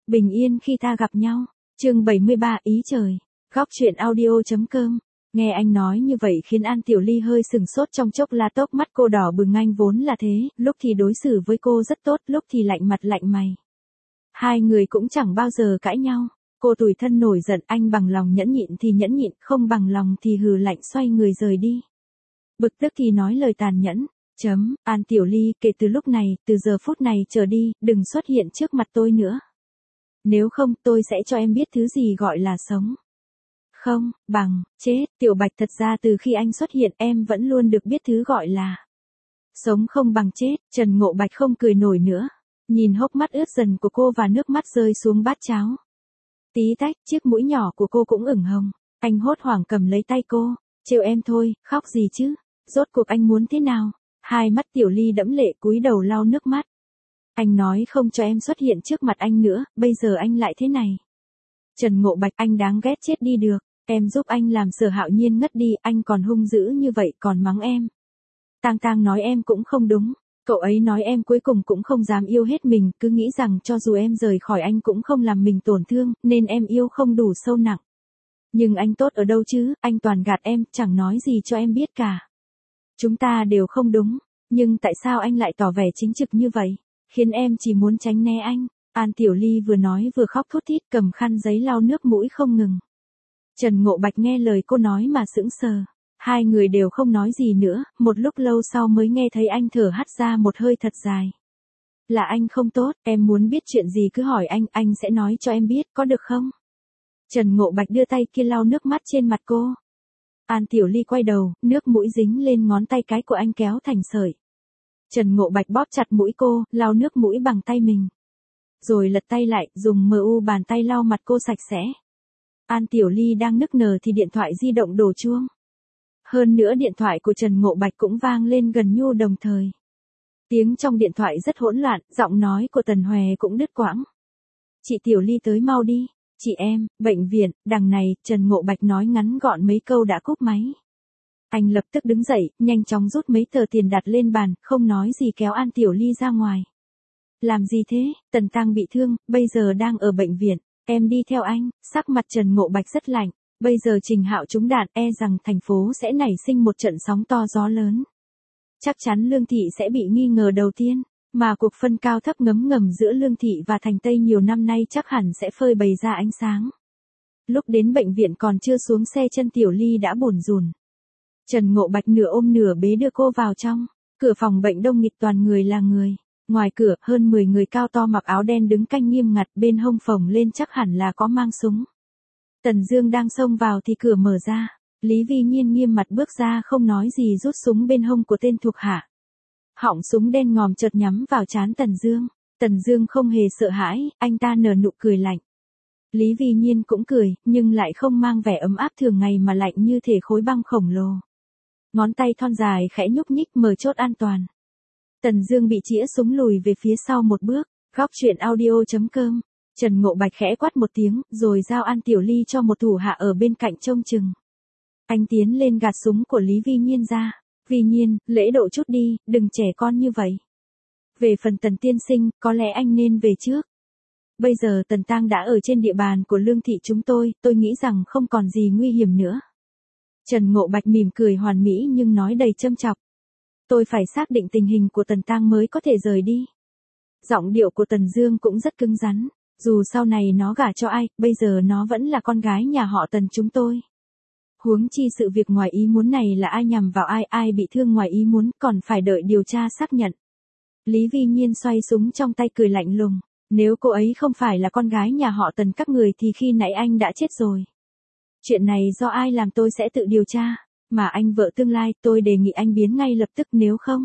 Bình yên khi ta gặp nhau. Chương 73 ý trời. Góc truyện audio.com. Nghe anh nói như vậy khiến An Tiểu Ly hơi sừng sốt trong chốc lát, tốc mắt cô đỏ bừng. Anh vốn là thế, lúc thì đối xử với cô rất tốt, lúc thì lạnh mặt lạnh mày. Hai người cũng chẳng bao giờ cãi nhau. Cô tủi thân nổi giận, anh bằng lòng nhẫn nhịn thì nhẫn nhịn, không bằng lòng thì hừ lạnh xoay người rời đi. Bực tức thì nói lời tàn nhẫn. An Tiểu Ly, kể từ lúc này, từ giờ phút này trở đi, đừng xuất hiện trước mặt tôi nữa. Nếu không, tôi sẽ cho em biết thứ gì gọi là sống. Không, bằng, chết. Tiểu Bạch, thật ra từ khi anh xuất hiện em vẫn luôn được biết thứ gọi là sống không bằng chết. Trần Ngộ Bạch không cười nổi nữa. Nhìn hốc mắt ướt dần của cô và nước mắt rơi xuống bát cháo. Tí tách, chiếc mũi nhỏ của cô cũng ửng hồng. Anh hốt hoảng cầm lấy tay cô. Trêu em thôi, khóc gì chứ? Rốt cuộc anh muốn thế nào? Hai mắt Tiểu Ly đẫm lệ cúi đầu lau nước mắt. Anh nói không cho em xuất hiện trước mặt anh nữa, bây giờ anh lại thế này. Trần Ngộ Bạch, anh đáng ghét chết đi được. Em giúp anh làm Sở Hạo Nhiên ngất đi, anh còn hung dữ như vậy còn mắng em. Tang nói em cũng không đúng. Cậu ấy nói em cuối cùng cũng không dám yêu hết mình, cứ nghĩ rằng cho dù em rời khỏi anh cũng không làm mình tổn thương, nên em yêu không đủ sâu nặng. Nhưng anh tốt ở đâu chứ, anh toàn gạt em, chẳng nói gì cho em biết cả. Chúng ta đều không đúng, nhưng tại sao anh lại tỏ vẻ chính trực như vậy, khiến em chỉ muốn tránh né anh. An Tiểu Ly vừa nói vừa khóc thút thít, cầm khăn giấy lau nước mũi không ngừng. Trần Ngộ Bạch nghe lời cô nói mà sững sờ. Hai người đều không nói gì nữa, một lúc lâu sau mới nghe thấy anh thở hắt ra một hơi thật dài. Là anh không tốt, em muốn biết chuyện gì cứ hỏi anh sẽ nói cho em biết, có được không? Trần Ngộ Bạch đưa tay kia lau nước mắt trên mặt cô. An Tiểu Ly quay đầu, nước mũi dính lên ngón tay cái của anh kéo thành sợi. Trần Ngộ Bạch bóp chặt mũi cô, lau nước mũi bằng tay mình. Rồi lật tay lại, dùng bàn tay lau mặt cô sạch sẽ. An Tiểu Ly đang nức nở thì điện thoại di động đổ chuông. Hơn nữa điện thoại của Trần Ngộ Bạch cũng vang lên gần như đồng thời. Tiếng trong điện thoại rất hỗn loạn, giọng nói của Tần Hòe cũng đứt quãng. Chị Tiểu Ly tới mau đi. Chị em, bệnh viện, đằng này. Trần Ngộ Bạch nói ngắn gọn mấy câu đã cúp máy. Anh lập tức đứng dậy, nhanh chóng rút mấy tờ tiền đặt lên bàn, không nói gì kéo An Tiểu Ly ra ngoài. Làm gì thế? Tần Tăng bị thương, bây giờ đang ở bệnh viện. Em đi theo anh. Sắc mặt Trần Ngộ Bạch rất lạnh. Bây giờ Trình Hạo trúng đạn, rằng thành phố sẽ nảy sinh một trận sóng to gió lớn. Chắc chắn Lương Thị sẽ bị nghi ngờ đầu tiên, mà cuộc phân cao thấp ngấm ngầm giữa Lương Thị và Thành Tây nhiều năm nay chắc hẳn sẽ phơi bày ra ánh sáng. Lúc đến bệnh viện còn chưa xuống xe, chân Tiểu Ly đã bủn rủn. Trần Ngộ Bạch nửa ôm nửa bế đưa cô vào trong. Cửa phòng bệnh đông nghịt toàn người là người. Ngoài cửa, hơn 10 người cao to mặc áo đen đứng canh nghiêm ngặt, bên hông phồng lên chắc hẳn là có mang súng. Tần Dương đang xông vào thì cửa mở ra. Lý Vi Nhiên nghiêm mặt bước ra không nói gì, rút súng bên hông của tên thuộc hạ. Họng súng đen ngòm chợt nhắm vào trán Tần Dương. Tần Dương không hề sợ hãi, anh ta nở nụ cười lạnh. Lý Vi Nhiên cũng cười, nhưng lại không mang vẻ ấm áp thường ngày mà lạnh như thể khối băng khổng lồ. Ngón tay thon dài khẽ nhúc nhích mở chốt an toàn. Tần Dương bị chĩa súng lùi về phía sau một bước. Góc truyện audio.com. Trần Ngộ Bạch khẽ quát một tiếng, rồi giao An Tiểu Ly cho một thủ hạ ở bên cạnh trông chừng. Anh tiến lên gạt súng của Lý Vi Nhiên ra. Vi Nhiên, lễ độ chút đi, đừng trẻ con như vậy. Về phần Tần tiên sinh, có lẽ anh nên về trước. Bây giờ Tần Tăng đã ở trên địa bàn của Lương Thị chúng tôi nghĩ rằng không còn gì nguy hiểm nữa. Trần Ngộ Bạch mỉm cười hoàn mỹ nhưng nói đầy châm chọc. Tôi phải xác định tình hình của Tần Tăng mới có thể rời đi. Giọng điệu của Tần Dương cũng rất cứng rắn. Dù sau này nó gả cho ai, bây giờ nó vẫn là con gái nhà họ Tần chúng tôi. Huống chi sự việc ngoài ý muốn này là ai nhằm vào ai bị thương ngoài ý muốn, còn phải đợi điều tra xác nhận. Lý Vi Nhiên xoay súng trong tay cười lạnh lùng. Nếu cô ấy không phải là con gái nhà họ Tần các người thì khi nãy anh đã chết rồi. Chuyện này do ai làm tôi sẽ tự điều tra. Mà anh vợ tương lai, tôi đề nghị anh biến ngay lập tức, nếu không.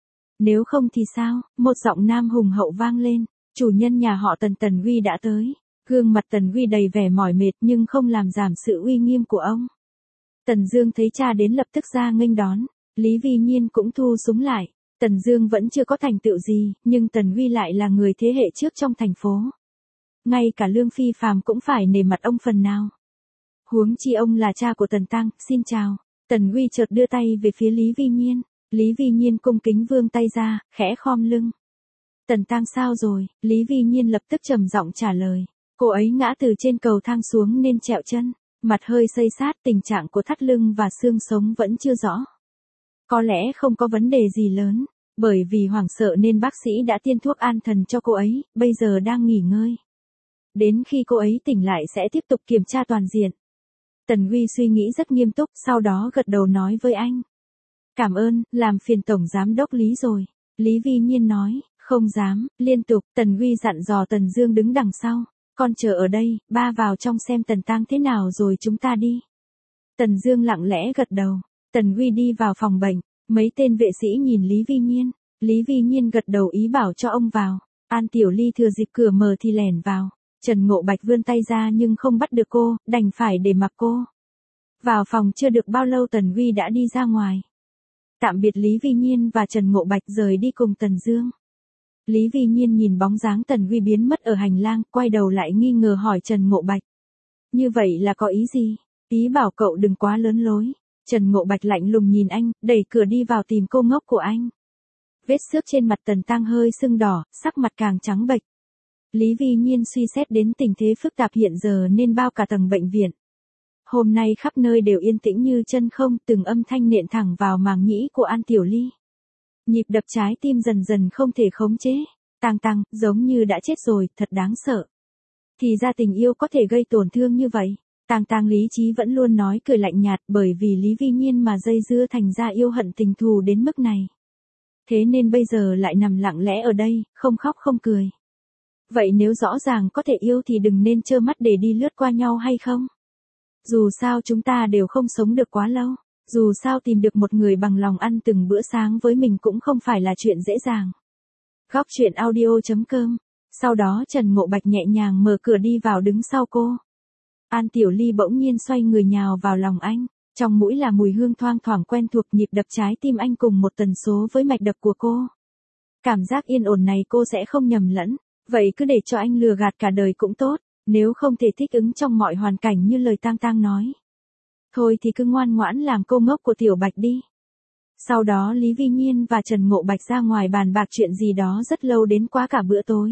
Nếu không thì sao? Một giọng nam hùng hậu vang lên. Chủ nhân nhà họ Tần, Tần Huy đã tới. Gương mặt Tần Huy đầy vẻ mỏi mệt nhưng không làm giảm sự uy nghiêm của ông. Tần Dương thấy cha đến lập tức ra nghênh đón. Lý Vi Nhiên cũng thu súng lại. Tần Dương vẫn chưa có thành tựu gì, nhưng Tần Huy lại là người thế hệ trước trong thành phố. Ngay cả Lương Phi Phàm cũng phải nể mặt ông phần nào. Huống chi ông là cha của Tần Tăng. Xin chào. Tần Huy chợt đưa tay về phía Lý Vi Nhiên. Lý Vi Nhiên cung kính vươn tay ra, khẽ khom lưng. Tần Tăng sao rồi? Lý Vi Nhiên lập tức trầm giọng trả lời. Cô ấy ngã từ trên cầu thang xuống nên trẹo chân, mặt hơi xây xát, tình trạng của thắt lưng và xương sống vẫn chưa rõ. Có lẽ không có vấn đề gì lớn, bởi vì hoảng sợ nên bác sĩ đã tiêm thuốc an thần cho cô ấy, bây giờ đang nghỉ ngơi. Đến khi cô ấy tỉnh lại sẽ tiếp tục kiểm tra toàn diện. Tần Huy suy nghĩ rất nghiêm túc, sau đó gật đầu nói với anh. Cảm ơn, làm phiền Tổng Giám đốc Lý rồi. Lý Vi Nhiên nói, không dám, liên tục, Tần Huy dặn dò Tần Dương đứng đằng sau. Con chờ ở đây, ba vào trong xem Tần Tăng thế nào rồi chúng ta đi. Tần Dương lặng lẽ gật đầu. Tần Huy đi vào phòng bệnh, mấy tên vệ sĩ nhìn Lý Vi Nhiên. Lý Vi Nhiên gật đầu ý bảo cho ông vào. An Tiểu Ly thừa dịp cửa mở thì lẻn vào. Trần Ngộ Bạch vươn tay ra nhưng không bắt được cô, đành phải để mặc cô. Vào phòng chưa được bao lâu Tần Huy đã đi ra ngoài. Tạm biệt Lý Vi Nhiên và Trần Ngộ Bạch rời đi cùng Tần Dương. Lý Vi Nhiên nhìn bóng dáng Tần Huy biến mất ở hành lang, quay đầu lại nghi ngờ hỏi Trần Ngộ Bạch. Như vậy là có ý gì? Ý bảo cậu đừng quá lớn lối. Trần Ngộ Bạch lạnh lùng nhìn anh, đẩy cửa đi vào tìm cô ngốc của anh. Vết xước trên mặt Tần Tăng hơi sưng đỏ, sắc mặt càng trắng bệch. Lý Vi Nhiên suy xét đến tình thế phức tạp hiện giờ nên bao cả tầng bệnh viện. Hôm nay khắp nơi đều yên tĩnh như chân không, từng âm thanh nện thẳng vào màng nhĩ của An Tiểu Ly. Nhịp đập trái tim dần dần không thể khống chế. Tăng, giống như đã chết rồi, thật đáng sợ. Thì ra tình yêu có thể gây tổn thương như vậy. Tăng lý trí vẫn luôn nói cười lạnh nhạt bởi vì Lý Vi Nhiên mà dây dưa thành ra yêu hận tình thù đến mức này. Thế nên bây giờ lại nằm lặng lẽ ở đây, không khóc không cười. Vậy nếu rõ ràng có thể yêu thì đừng nên trơ mắt để đi lướt qua nhau hay không? Dù sao chúng ta đều không sống được quá lâu. Dù sao tìm được một người bằng lòng ăn từng bữa sáng với mình cũng không phải là chuyện dễ dàng. Góc truyện audio.com. Sau đó Trần Ngộ Bạch nhẹ nhàng mở cửa đi vào đứng sau cô. An Tiểu Ly bỗng nhiên xoay người nhào vào lòng anh. Trong mũi là mùi hương thoang thoảng quen thuộc, nhịp đập trái tim anh cùng một tần số với mạch đập của cô. Cảm giác yên ổn này cô sẽ không nhầm lẫn. Vậy cứ để cho anh lừa gạt cả đời cũng tốt. Nếu không thể thích ứng trong mọi hoàn cảnh như lời Tăng nói. Thôi thì cứ ngoan ngoãn làm cô ngốc của Tiểu Bạch đi. Sau đó Lý Vi Nhiên và Trần Ngộ Bạch ra ngoài bàn bạc chuyện gì đó rất lâu đến quá cả bữa tối.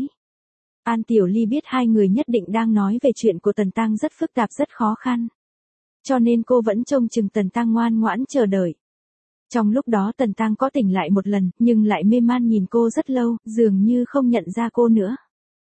An Tiểu Ly biết hai người nhất định đang nói về chuyện của Tần Tăng rất phức tạp rất khó khăn. Cho nên cô vẫn trông chừng Tần Tăng ngoan ngoãn chờ đợi. Trong lúc đó Tần Tăng có tỉnh lại một lần, nhưng lại mê man nhìn cô rất lâu, dường như không nhận ra cô nữa.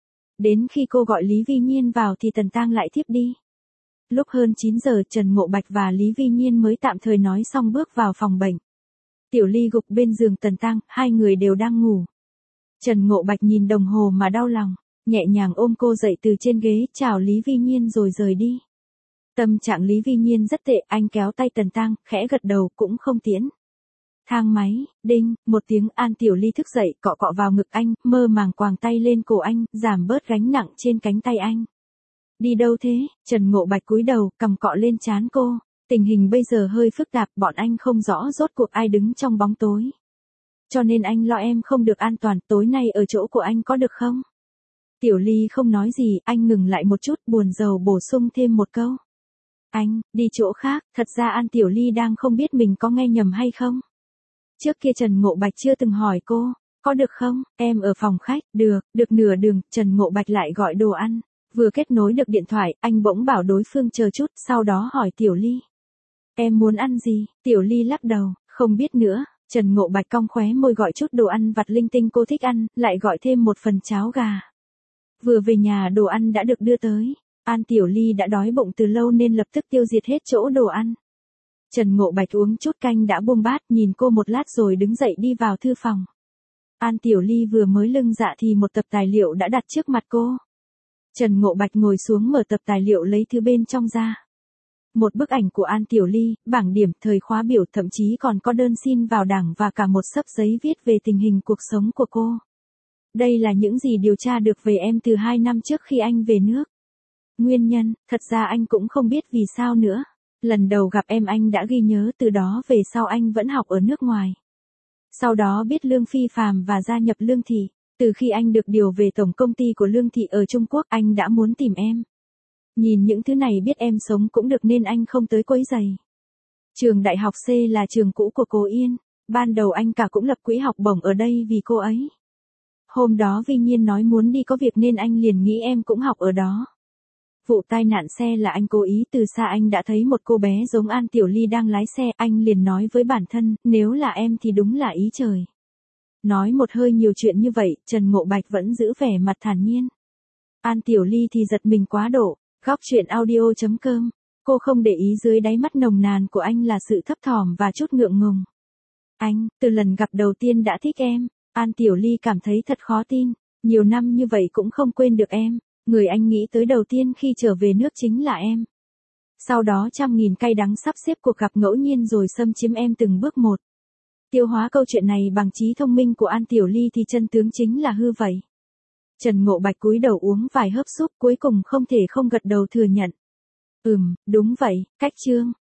Đến khi cô gọi Lý Vi Nhiên vào thì Tần Tăng lại thiếp đi. Lúc hơn 9 giờ Trần Ngộ Bạch và Lý Vi Nhiên mới tạm thời nói xong bước vào phòng bệnh. Tiểu Ly gục bên giường Tần Tăng, hai người đều đang ngủ. Trần Ngộ Bạch nhìn đồng hồ mà đau lòng, nhẹ nhàng ôm cô dậy từ trên ghế, chào Lý Vi Nhiên rồi rời đi. Tâm trạng Lý Vi Nhiên rất tệ, anh kéo tay Tần Tăng, khẽ gật đầu cũng không tiễn. Thang máy, đinh, một tiếng. An Tiểu Ly thức dậy, cọ cọ vào ngực anh, mơ màng quàng tay lên cổ anh, giảm bớt gánh nặng trên cánh tay anh. Đi đâu thế? Trần Ngộ Bạch cúi đầu, cầm cọ lên trán cô. Tình hình bây giờ hơi phức tạp, bọn anh không rõ rốt cuộc ai đứng trong bóng tối. Cho nên anh lo em không được an toàn, tối nay ở chỗ của anh có được không? Tiểu Ly không nói gì, anh ngừng lại một chút, buồn rầu bổ sung thêm một câu. Anh, đi chỗ khác. Thật ra An Tiểu Ly đang không biết mình có nghe nhầm hay không. Trước kia Trần Ngộ Bạch chưa từng hỏi cô, có được không, em ở phòng khách, được nửa đường, Trần Ngộ Bạch lại gọi đồ ăn. Vừa kết nối được điện thoại, anh bỗng bảo đối phương chờ chút, sau đó hỏi Tiểu Ly. Em muốn ăn gì? Tiểu Ly lắc đầu, không biết nữa. Trần Ngộ Bạch cong khóe môi gọi chút đồ ăn vặt linh tinh cô thích ăn, lại gọi thêm một phần cháo gà. Vừa về nhà đồ ăn đã được đưa tới. An Tiểu Ly đã đói bụng từ lâu nên lập tức tiêu diệt hết chỗ đồ ăn. Trần Ngộ Bạch uống chút canh đã buông bát, nhìn cô một lát rồi đứng dậy đi vào thư phòng. An Tiểu Ly vừa mới lưng dạ thì một tập tài liệu đã đặt trước mặt cô. Trần Ngộ Bạch ngồi xuống mở tập tài liệu lấy thứ bên trong ra. Một bức ảnh của An Tiểu Ly, bảng điểm, thời khóa biểu, thậm chí còn có đơn xin vào đảng và cả một xấp giấy viết về tình hình cuộc sống của cô. Đây là những gì điều tra được về em từ 2 năm trước khi anh về nước. Nguyên nhân, thật ra anh cũng không biết vì sao nữa. Lần đầu gặp em anh đã ghi nhớ, từ đó về sau anh vẫn học ở nước ngoài. Sau đó biết Lương Phi Phàm và gia nhập Lương Thị. Từ khi anh được điều về tổng công ty của Lương Thị ở Trung Quốc, anh đã muốn tìm em. Nhìn những thứ này biết em sống cũng được nên anh không tới quấy rầy. Trường đại học C là trường cũ của cô Yên. Ban đầu anh cả cũng lập quỹ học bổng ở đây vì cô ấy. Hôm đó Vi Nhiên nói muốn đi có việc nên anh liền nghĩ em cũng học ở đó. Vụ tai nạn xe là anh cố ý, từ xa anh đã thấy một cô bé giống An Tiểu Ly đang lái xe, anh liền nói với bản thân, nếu là em thì đúng là ý trời. Nói một hơi nhiều chuyện như vậy, Trần Ngộ Bạch vẫn giữ vẻ mặt thản nhiên. An Tiểu Ly thì giật mình quá độ. Góc chuyện audio.com. Cô không để ý dưới đáy mắt nồng nàn của anh là sự thấp thỏm và chút ngượng ngùng. Anh, từ lần gặp đầu tiên đã thích em. An Tiểu Ly cảm thấy thật khó tin. Nhiều năm như vậy cũng không quên được em. Người anh nghĩ tới đầu tiên khi trở về nước chính là em. Sau đó trăm nghìn cay đắng sắp xếp cuộc gặp ngẫu nhiên rồi xâm chiếm em từng bước một. Tiêu hóa câu chuyện này bằng trí thông minh của An Tiểu Ly thì chân tướng chính là hư vậy. Trần Ngộ Bạch cúi đầu uống vài hớp súp, cuối cùng không thể không gật đầu thừa nhận. Đúng vậy, cách chương.